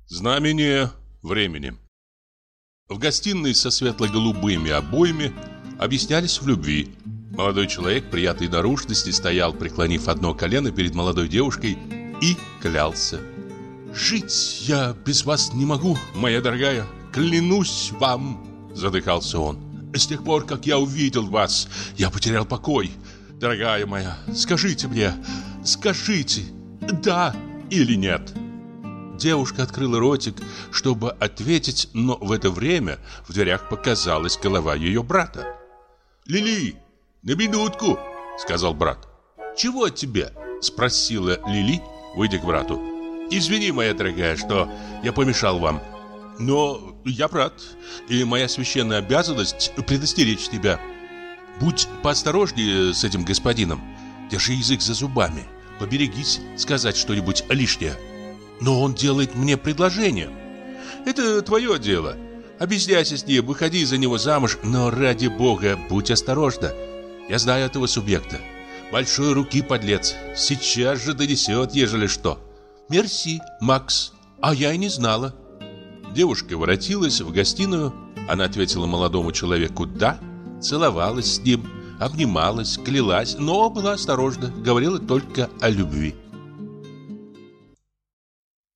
Знамение времени. В гостиной со светло-голубыми обоями объяснялись в любви. Молодой человек приятной наружности стоял, преклонив одно колено перед молодой девушкой, и клялся. «Жить я без вас не могу, моя дорогая, клянусь вам!» Задыхался он. «С тех пор, как я увидел вас, я потерял покой. Дорогая моя, скажите мне, скажите, да или нет?» Девушка открыла ротик, чтобы ответить, но в это время в дверях показалась голова ее брата. «Лили, на минутку!» — сказал брат. «Чего тебе?» — спросила Лили, выйдя к брату. «Извини, моя дорогая, что я помешал вам, но я брат, и моя священная обязанность предостеречь тебя. Будь поосторожнее с этим господином, держи язык за зубами, поберегись сказать что-нибудь лишнее. Но он делает мне предложение. Это твое дело. Объясняйся с ним, выходи за него замуж, но ради бога, будь осторожна. Я знаю этого субъекта. Большой руки подлец. Сейчас же донесет, ежели что. Мерси, Макс. А я и не знала». Девушка воротилась в гостиную. Она ответила молодому человеку «да», целовалась с ним, обнималась, клялась, но была осторожна, говорила только о любви.